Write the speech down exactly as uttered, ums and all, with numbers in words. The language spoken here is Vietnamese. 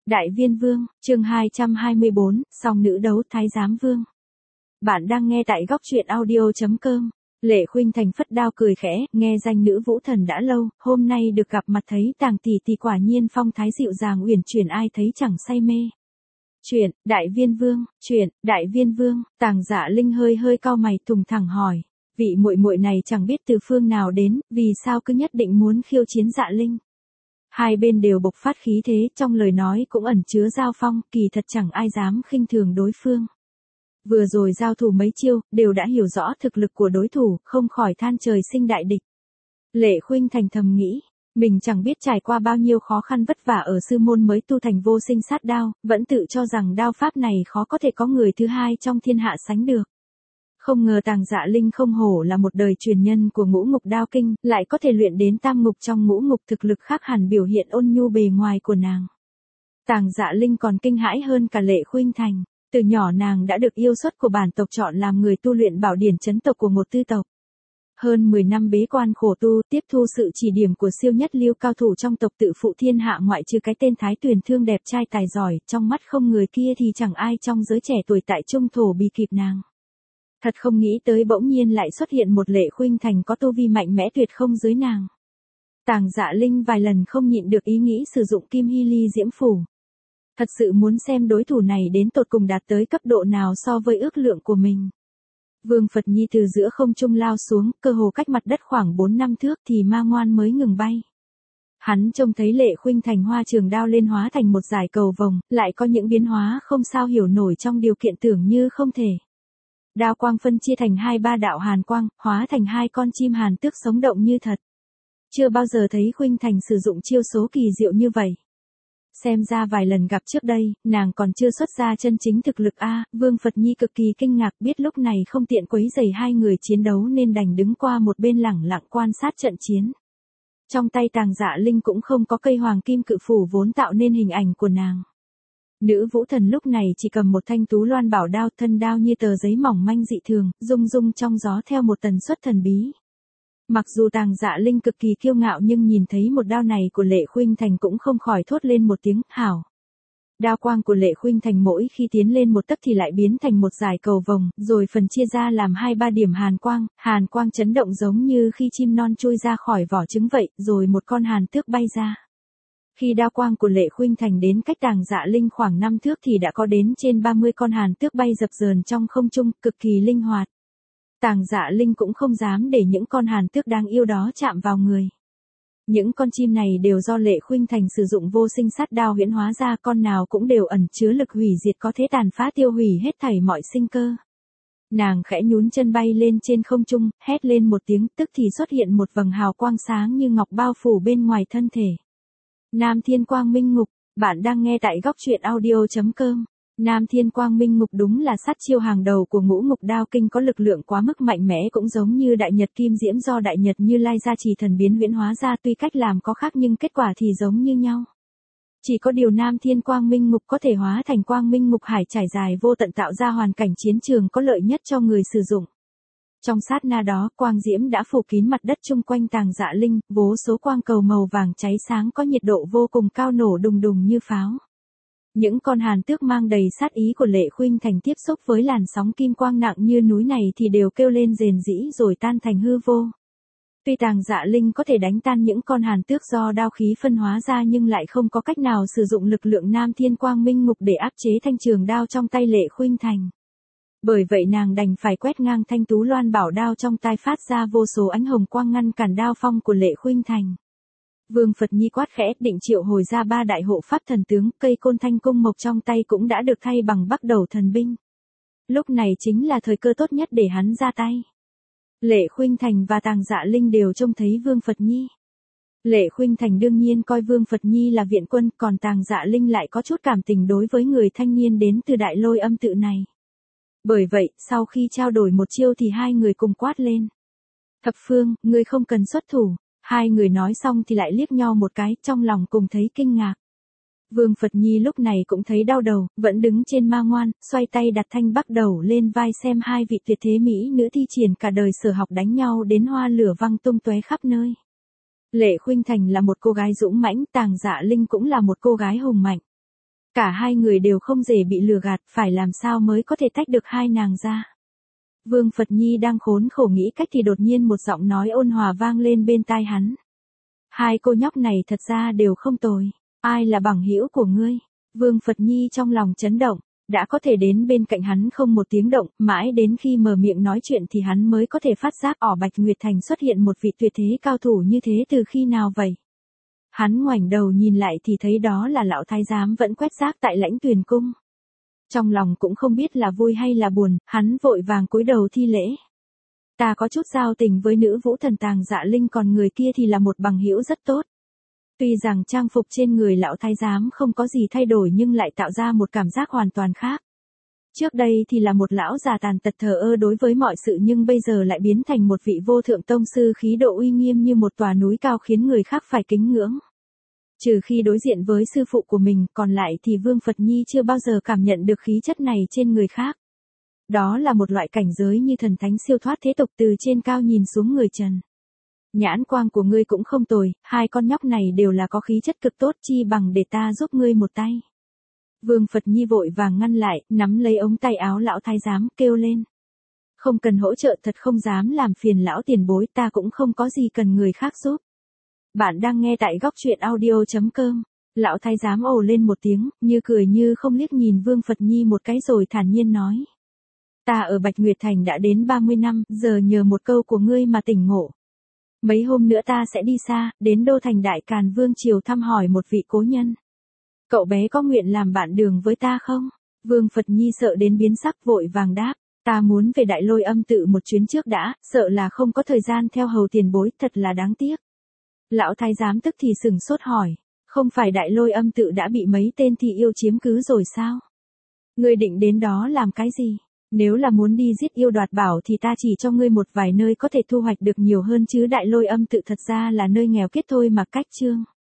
Đại Viên Vương, chương hai trăm hai mươi bốn, song nữ đấu Thái Giám Vương. Bạn đang nghe tại góc truyện audio.com. Lệ Khuynh Thành phất đao cười khẽ, nghe danh nữ vũ thần đã lâu, hôm nay được gặp mặt thấy Tàng tỷ tỷ quả nhiên phong thái dịu dàng uyển chuyển ai thấy chẳng say mê. Chuyện, Đại Viên Vương, chuyện, Đại Viên Vương, Tàng Dạ Linh hơi hơi cau mày thùng thẳng hỏi, vị muội muội này chẳng biết từ phương nào đến, vì sao cứ nhất định muốn khiêu chiến Dạ Linh. Hai bên đều bộc phát khí thế, trong lời nói cũng ẩn chứa giao phong, kỳ thật chẳng ai dám khinh thường đối phương. Vừa rồi giao thủ mấy chiêu, đều đã hiểu rõ thực lực của đối thủ, không khỏi than trời sinh đại địch. Lệ Khuynh Thành thầm nghĩ, mình chẳng biết trải qua bao nhiêu khó khăn vất vả ở sư môn mới tu thành vô sinh sát đao, vẫn tự cho rằng đao pháp này khó có thể có người thứ hai trong thiên hạ sánh được. Không ngờ Tàng Dạ Linh không hổ là một đời truyền nhân của ngũ ngục đao kinh, lại có thể luyện đến tam ngục trong ngũ ngục, thực lực khác hẳn biểu hiện ôn nhu bề ngoài của nàng. Tàng Dạ Linh còn kinh hãi hơn cả Lệ Khuynh Thành, từ nhỏ nàng đã được yêu xuất của bản tộc chọn làm người tu luyện bảo điển chấn tộc của một tư tộc. Hơn mười năm bế quan khổ tu, tiếp thu sự chỉ điểm của siêu nhất lưu cao thủ trong tộc tự phụ thiên hạ ngoại trừ cái tên Thái Tuyền Thương đẹp trai tài giỏi, trong mắt không người kia thì chẳng ai trong giới trẻ tuổi tại trung thổ bì kịp nàng. Thật không nghĩ tới bỗng nhiên lại xuất hiện một Lệ Khuynh Thành có tu vi mạnh mẽ tuyệt không dưới nàng. Tàng Dạ Linh vài lần không nhịn được ý nghĩ sử dụng Kim Hy Ly Diễm Phủ. Thật sự muốn xem đối thủ này đến tột cùng đạt tới cấp độ nào so với ước lượng của mình. Vương Phật Nhi từ giữa không trung lao xuống, cơ hồ cách mặt đất khoảng bốn năm thước thì ma ngoan mới ngừng bay. Hắn trông thấy Lệ Khuynh Thành hoa trường đao lên hóa thành một dải cầu vồng, lại có những biến hóa không sao hiểu nổi trong điều kiện tưởng như không thể. Đao quang phân chia thành hai ba đạo hàn quang, hóa thành hai con chim hàn tước sống động như thật. Chưa bao giờ thấy Khuynh Thành sử dụng chiêu số kỳ diệu như vậy. Xem ra vài lần gặp trước đây, nàng còn chưa xuất ra chân chính thực lực a. Vương Phật Nhi cực kỳ kinh ngạc, biết lúc này không tiện quấy rầy hai người chiến đấu nên đành đứng qua một bên lẳng lặng quan sát trận chiến. Trong tay Tàng Dạ Linh cũng không có cây hoàng kim cự phủ vốn tạo nên hình ảnh của nàng. Nữ vũ thần lúc này chỉ cầm một thanh tú loan bảo đao, thân đao như tờ giấy mỏng manh dị thường, rung rung trong gió theo một tần suất thần bí. Mặc dù Tàng Dạ Linh cực kỳ kiêu ngạo nhưng nhìn thấy một đao này của Lệ Khuynh Thành cũng không khỏi thốt lên một tiếng hảo. Đao quang của Lệ Khuynh Thành mỗi khi tiến lên một tấc thì lại biến thành một dải cầu vồng, rồi phần chia ra làm hai ba điểm hàn quang, hàn quang chấn động giống như khi chim non chui ra khỏi vỏ trứng vậy, rồi một con hàn tước bay ra. Khi đao quang của Lệ Khuynh Thành đến cách Tàng Dạ Linh khoảng năm thước thì đã có đến trên ba mươi con hàn tước bay dập dờn trong không trung, cực kỳ linh hoạt. Tàng Dạ Linh cũng không dám để những con hàn tước đáng yêu đó chạm vào người. Những con chim này đều do Lệ Khuynh Thành sử dụng vô sinh sát đao huyễn hóa ra, con nào cũng đều ẩn chứa lực hủy diệt có thể tàn phá tiêu hủy hết thảy mọi sinh cơ. Nàng khẽ nhún chân bay lên trên không trung, hét lên một tiếng, tức thì xuất hiện một vầng hào quang sáng như ngọc bao phủ bên ngoài thân thể. Nam Thiên Quang Minh Ngục, bạn đang nghe tại góc truyện audio.com. Nam Thiên Quang Minh Ngục đúng là sát chiêu hàng đầu của ngũ ngục đao kinh, có lực lượng quá mức mạnh mẽ, cũng giống như Đại Nhật Kim Diễm do Đại Nhật Như Lai gia trì thần biến huyễn hóa ra, tuy cách làm có khác nhưng kết quả thì giống như nhau. Chỉ có điều Nam Thiên Quang Minh Ngục có thể hóa thành Quang Minh Ngục hải trải dài vô tận, tạo ra hoàn cảnh chiến trường có lợi nhất cho người sử dụng. Trong sát na đó, quang diễm đã phủ kín mặt đất chung quanh Tàng Dạ Linh, vô số quang cầu màu vàng cháy sáng có nhiệt độ vô cùng cao nổ đùng đùng như pháo. Những con hàn tước mang đầy sát ý của Lệ Khuynh Thành tiếp xúc với làn sóng kim quang nặng như núi này thì đều kêu lên rền rĩ rồi tan thành hư vô. Tuy Tàng Dạ Linh có thể đánh tan những con hàn tước do đao khí phân hóa ra nhưng lại không có cách nào sử dụng lực lượng Nam Thiên Quang Minh Ngục để áp chế thanh trường đao trong tay Lệ Khuynh Thành. Bởi vậy nàng đành phải quét ngang thanh tú loan bảo đao trong tay, phát ra vô số ánh hồng quang ngăn cản đao phong của Lệ Khuynh Thành. Vương Phật Nhi quát khẽ, định triệu hồi ra ba đại hộ pháp thần tướng, cây côn thanh cung mộc trong tay cũng đã được thay bằng bắc đầu thần binh. Lúc này chính là thời cơ tốt nhất để hắn ra tay. Lệ Khuynh Thành và Tàng Dạ Linh đều trông thấy Vương Phật Nhi. Lệ Khuynh Thành đương nhiên coi Vương Phật Nhi là viện quân, còn Tàng Dạ Linh lại có chút cảm tình đối với người thanh niên đến từ Đại Lôi Âm tự này. Bởi vậy, sau khi trao đổi một chiêu thì hai người cùng quát lên. Thập Phương, ngươi không cần xuất thủ. Hai người nói xong thì lại liếc nhau một cái, trong lòng cùng thấy kinh ngạc. Vương Phật Nhi lúc này cũng thấy đau đầu, vẫn đứng trên ma ngoan, xoay tay đặt thanh bắc đầu lên vai xem hai vị tuyệt thế mỹ nữ thi triển cả đời sở học đánh nhau đến hoa lửa văng tung tóe khắp nơi. Lệ Khuynh Thành là một cô gái dũng mãnh, Tàng Dạ Linh cũng là một cô gái hùng mạnh. Cả hai người đều không dễ bị lừa gạt, phải làm sao mới có thể tách được hai nàng ra. Vương Phật Nhi đang khốn khổ nghĩ cách thì đột nhiên một giọng nói ôn hòa vang lên bên tai hắn. Hai cô nhóc này thật ra đều không tồi. Ai là bằng hữu của ngươi? Vương Phật Nhi trong lòng chấn động, đã có thể đến bên cạnh hắn không một tiếng động, mãi đến khi mở miệng nói chuyện thì hắn mới có thể phát giác ở Bạch Nguyệt Thành xuất hiện một vị tuyệt thế cao thủ như thế từ khi nào vậy. Hắn ngoảnh đầu nhìn lại thì thấy đó là lão thái giám vẫn quét rác tại Lãnh Tuyền cung. Trong lòng cũng không biết là vui hay là buồn, hắn vội vàng cúi đầu thi lễ. Ta có chút giao tình với nữ vũ thần Tàng Dạ Linh, còn người kia thì là một bằng hữu rất tốt. Tuy rằng trang phục trên người lão thái giám không có gì thay đổi nhưng lại tạo ra một cảm giác hoàn toàn khác. Trước đây thì là một lão già tàn tật thờ ơ đối với mọi sự, nhưng bây giờ lại biến thành một vị vô thượng tông sư khí độ uy nghiêm như một tòa núi cao khiến người khác phải kính ngưỡng. Trừ khi đối diện với sư phụ của mình, còn lại thì Vương Phật Nhi chưa bao giờ cảm nhận được khí chất này trên người khác. Đó là một loại cảnh giới như thần thánh siêu thoát thế tục từ trên cao nhìn xuống người trần. Nhãn quang của ngươi cũng không tồi, hai con nhóc này đều là có khí chất cực tốt, chi bằng để ta giúp ngươi một tay. Vương Phật Nhi vội vàng ngăn lại, nắm lấy ống tay áo lão thái giám, kêu lên. Không cần hỗ trợ, thật không dám làm phiền lão tiền bối, ta cũng không có gì cần người khác giúp. Bạn đang nghe tại góc truyện audio chấm com. Lão thái giám ồ lên một tiếng, như cười như không, liếc nhìn Vương Phật Nhi một cái rồi thản nhiên nói. Ta ở Bạch Nguyệt Thành đã đến ba mươi năm, giờ nhờ một câu của ngươi mà tỉnh ngộ. Mấy hôm nữa ta sẽ đi xa, đến đô thành Đại Càn Vương triều thăm hỏi một vị cố nhân. Cậu bé có nguyện làm bạn đường với ta không? Vương Phật Nhi sợ đến biến sắc, vội vàng đáp. Ta muốn về Đại Lôi Âm tự một chuyến trước đã, sợ là không có thời gian theo hầu tiền bối, thật là đáng tiếc. Lão thái giám tức thì sừng sốt hỏi. Không phải Đại Lôi Âm tự đã bị mấy tên thị yêu chiếm cứ rồi sao? Ngươi định đến đó làm cái gì? Nếu là muốn đi giết yêu đoạt bảo thì ta chỉ cho ngươi một vài nơi có thể thu hoạch được nhiều hơn, chứ Đại Lôi Âm tự thật ra là nơi nghèo kiết thôi mà. Cách chương